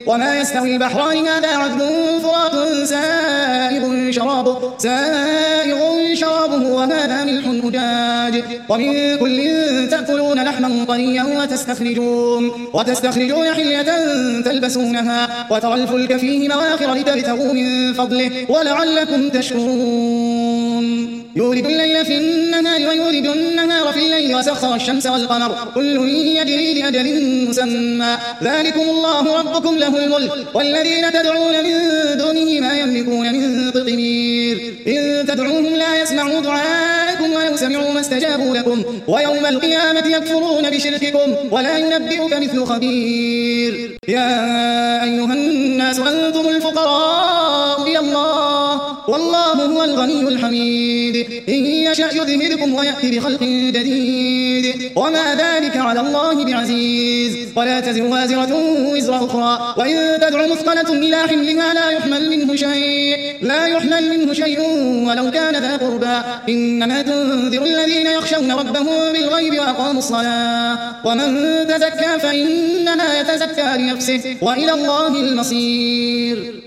وما يستوي البحران هذا عذب فرات سائغ شرابه وهذا ملح أجاج ومن كل تأكلون لحما طريا وتستخرجون حلية تلبسونها وترى الفلك فيه مواخر لتبتغوا من فضله ولعلكم تشكرون يولد الليل في النهار ويولد النهار في الليل وسخر الشمس والقمر كل يجري لأجل مسمى ذلكم الله ربكم له الملك والذين تدعون من دونه ما يملكون من قطمير إن تدعوهم لا يسمعوا دعاءكم ولو سمعوا ما استجابوا لكم ويوم القيامة يكفرون بشرككم ولا ينبئك مثل خبير يا أيها الناس أنتم الفقراء إلى الله والله هو الغني الحميد إن يشأ يذهبكم ويأتي بخلق جديد وما ذلك على الله بعزيز ولا تزر وازرة وزر أخرى وإن تدع مثقلة إلى حملها لا يحمل منه شيء ولو كان ذا قربى إنما تنذر الذين يخشون ربهم بالغيب وأقاموا الصلاة ومن تزكى فإنما يتزكى لنفسه وإلى الله المصير